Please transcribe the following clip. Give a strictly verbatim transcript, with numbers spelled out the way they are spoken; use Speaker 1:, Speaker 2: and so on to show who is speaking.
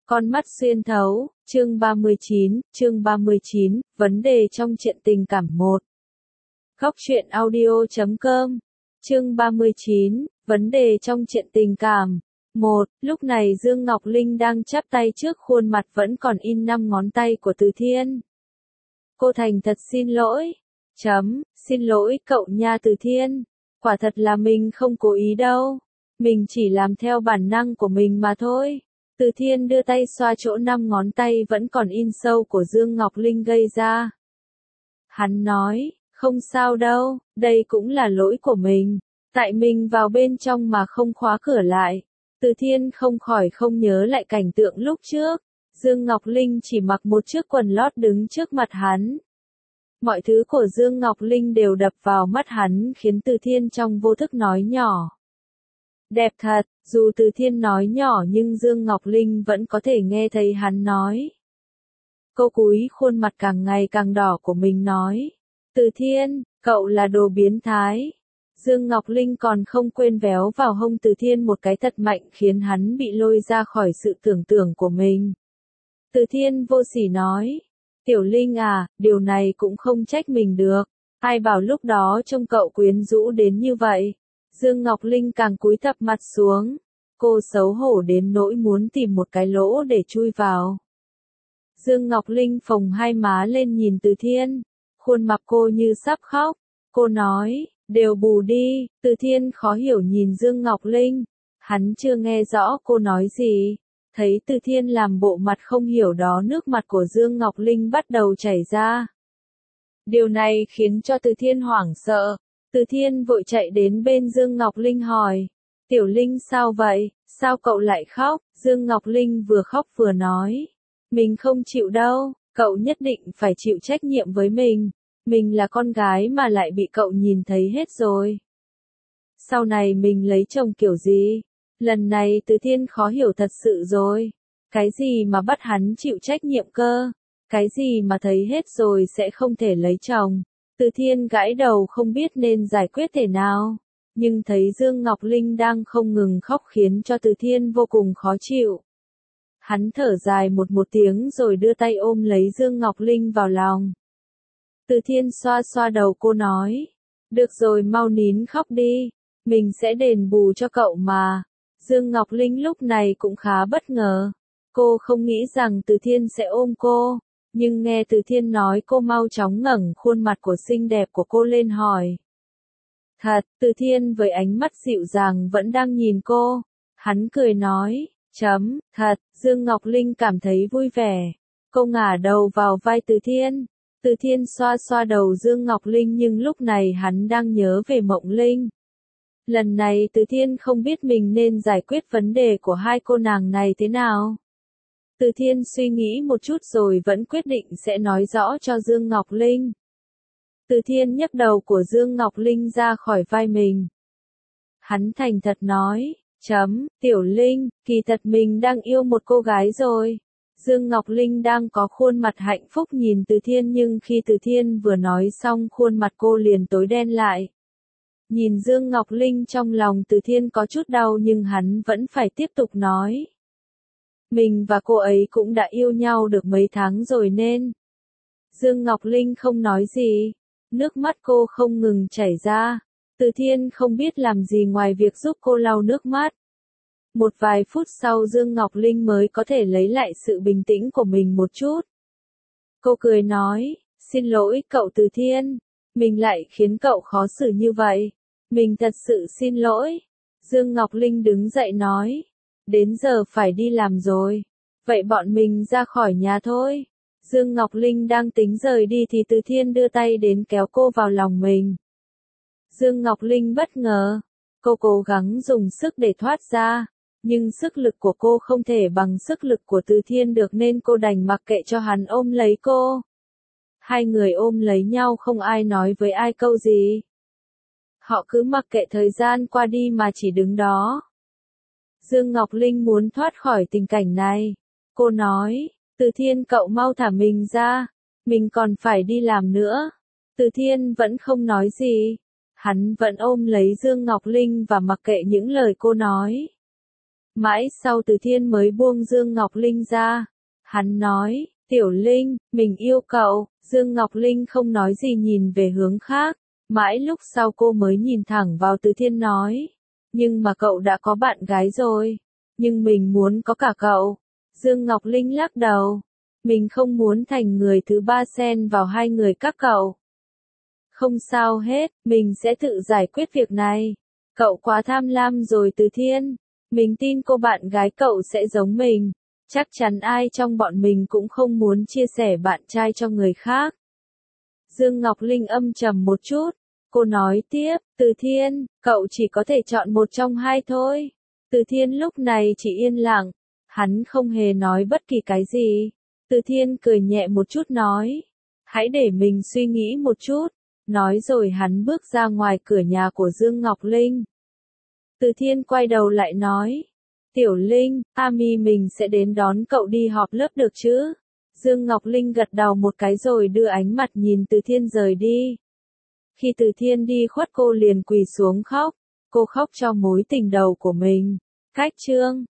Speaker 1: Con mắt xuyên thấu, chương ba mươi chín, chương ba mươi chín, vấn đề trong chuyện tình cảm một. Góc truyện audio chấm com, chương ba mươi chín, vấn đề trong chuyện tình cảm. một. Lúc này Dương Ngọc Linh đang chắp tay trước khuôn mặt vẫn còn in năm ngón tay của Từ Thiên. Cô thành thật xin lỗi. Chấm, xin lỗi cậu nha Từ Thiên. Quả thật là mình không cố ý đâu. Mình chỉ làm theo bản năng của mình mà thôi. Từ Thiên đưa tay xoa chỗ năm ngón tay vẫn còn in sâu của Dương Ngọc Linh gây ra. Hắn nói, không sao đâu, đây cũng là lỗi của mình. Tại mình vào bên trong mà không khóa cửa lại. Từ Thiên không khỏi không nhớ lại cảnh tượng lúc trước. Dương Ngọc Linh chỉ mặc một chiếc quần lót đứng trước mặt hắn. Mọi thứ của Dương Ngọc Linh đều đập vào mắt hắn khiến Từ Thiên trong vô thức nói nhỏ. Đẹp thật, dù Từ Thiên nói nhỏ nhưng Dương Ngọc Linh vẫn có thể nghe thấy hắn nói. Cô cúi khuôn mặt càng ngày càng đỏ của mình nói. Từ Thiên, cậu là đồ biến thái. Dương Ngọc Linh còn không quên véo vào hông Từ Thiên một cái thật mạnh khiến hắn bị lôi ra khỏi sự tưởng tượng của mình. Từ Thiên vô sỉ nói. Tiểu Linh à, điều này cũng không trách mình được. Ai bảo lúc đó trông cậu quyến rũ đến như vậy. Dương Ngọc Linh càng cúi thấp mặt xuống. Cô xấu hổ đến nỗi muốn tìm một cái lỗ để chui vào. Dương Ngọc Linh phồng hai má lên nhìn Từ Thiên. Khuôn mặt cô như sắp khóc. Cô nói, đều bù đi. Từ Thiên khó hiểu nhìn Dương Ngọc Linh. Hắn chưa nghe rõ cô nói gì. Thấy Từ Thiên làm bộ mặt không hiểu đó, nước mặt của Dương Ngọc Linh bắt đầu chảy ra. Điều này khiến cho Từ Thiên hoảng sợ. Từ Thiên vội chạy đến bên Dương Ngọc Linh hỏi. Tiểu Linh sao vậy? Sao cậu lại khóc? Dương Ngọc Linh vừa khóc vừa nói. Mình không chịu đâu, cậu nhất định phải chịu trách nhiệm với mình. Mình là con gái mà lại bị cậu nhìn thấy hết rồi. Sau này mình lấy chồng kiểu gì? Lần này Từ Thiên khó hiểu thật sự rồi. Cái gì mà bắt hắn chịu trách nhiệm cơ? Cái gì mà thấy hết rồi sẽ không thể lấy chồng? Từ Thiên gãi đầu không biết nên giải quyết thế nào. Nhưng thấy Dương Ngọc Linh đang không ngừng khóc khiến cho Từ Thiên vô cùng khó chịu. Hắn thở dài một một tiếng rồi đưa tay ôm lấy Dương Ngọc Linh vào lòng. Từ Thiên xoa xoa đầu cô nói. Được rồi, mau nín khóc đi. Mình sẽ đền bù cho cậu mà. Dương Ngọc Linh lúc này cũng khá bất ngờ. Cô không nghĩ rằng Từ Thiên sẽ ôm cô. Nhưng nghe Từ Thiên nói cô mau chóng ngẩng khuôn mặt của xinh đẹp của cô lên hỏi. Thật, Từ Thiên với ánh mắt dịu dàng vẫn đang nhìn cô. Hắn cười nói, chấm, thật, Dương Ngọc Linh cảm thấy vui vẻ. Cô ngả đầu vào vai Từ Thiên. Từ Thiên xoa xoa đầu Dương Ngọc Linh nhưng lúc này hắn đang nhớ về Mộng Linh. Lần này Từ Thiên không biết mình nên giải quyết vấn đề của hai cô nàng này thế nào. Từ Thiên suy nghĩ một chút rồi vẫn quyết định sẽ nói rõ cho Dương Ngọc Linh. Từ Thiên nhấc đầu của Dương Ngọc Linh ra khỏi vai mình. Hắn thành thật nói, chấm, Tiểu Linh, kỳ thật mình đang yêu một cô gái rồi. Dương Ngọc Linh đang có khuôn mặt hạnh phúc nhìn Từ Thiên nhưng khi Từ Thiên vừa nói xong khuôn mặt cô liền tối đen lại. Nhìn Dương Ngọc Linh trong lòng Từ Thiên có chút đau nhưng hắn vẫn phải tiếp tục nói. Mình và cô ấy cũng đã yêu nhau được mấy tháng rồi nên. Dương Ngọc Linh không nói gì. Nước mắt cô không ngừng chảy ra. Từ Thiên không biết làm gì ngoài việc giúp cô lau nước mắt. Một vài phút sau Dương Ngọc Linh mới có thể lấy lại sự bình tĩnh của mình một chút. Cô cười nói, xin lỗi cậu Từ Thiên. Mình lại khiến cậu khó xử như vậy. Mình thật sự xin lỗi. Dương Ngọc Linh đứng dậy nói. Đến giờ phải đi làm rồi. Vậy bọn mình ra khỏi nhà thôi. Dương Ngọc Linh đang tính rời đi thì Từ Thiên đưa tay đến kéo cô vào lòng mình. Dương Ngọc Linh bất ngờ. Cô cố gắng dùng sức để thoát ra. Nhưng sức lực của cô không thể bằng sức lực của Từ Thiên được nên cô đành mặc kệ cho hắn ôm lấy cô. Hai người ôm lấy nhau không ai nói với ai câu gì. Họ cứ mặc kệ thời gian qua đi mà chỉ đứng đó. Dương Ngọc Linh muốn thoát khỏi tình cảnh này. Cô nói, Từ Thiên cậu mau thả mình ra. Mình còn phải đi làm nữa. Từ Thiên vẫn không nói gì. Hắn vẫn ôm lấy Dương Ngọc Linh và mặc kệ những lời cô nói. Mãi sau Từ Thiên mới buông Dương Ngọc Linh ra. Hắn nói, Tiểu Linh, mình yêu cậu. Dương Ngọc Linh không nói gì nhìn về hướng khác. Mãi lúc sau cô mới nhìn thẳng vào Từ Thiên nói. Nhưng mà cậu đã có bạn gái rồi. Nhưng mình muốn có cả cậu. Dương Ngọc Linh lắc đầu. Mình không muốn thành người thứ ba xen vào hai người các cậu. Không sao hết, mình sẽ tự giải quyết việc này. Cậu quá tham lam rồi Từ Thiên. Mình tin cô bạn gái cậu sẽ giống mình. Chắc chắn ai trong bọn mình cũng không muốn chia sẻ bạn trai cho người khác. Dương Ngọc Linh âm trầm một chút. Cô nói tiếp, Từ Thiên, cậu chỉ có thể chọn một trong hai thôi. Từ Thiên lúc này chỉ yên lặng. Hắn không hề nói bất kỳ cái gì. Từ Thiên cười nhẹ một chút nói. Hãy để mình suy nghĩ một chút. Nói rồi hắn bước ra ngoài cửa nhà của Dương Ngọc Linh. Từ Thiên quay đầu lại nói. Tiểu Linh, Ami mình sẽ đến đón cậu đi họp lớp được chứ? Dương Ngọc Linh gật đầu một cái rồi đưa ánh mặt nhìn Từ Thiên rời đi. Khi Từ Thiên đi khuất cô liền quỳ xuống khóc. Cô khóc cho mối tình đầu của mình. Cách chương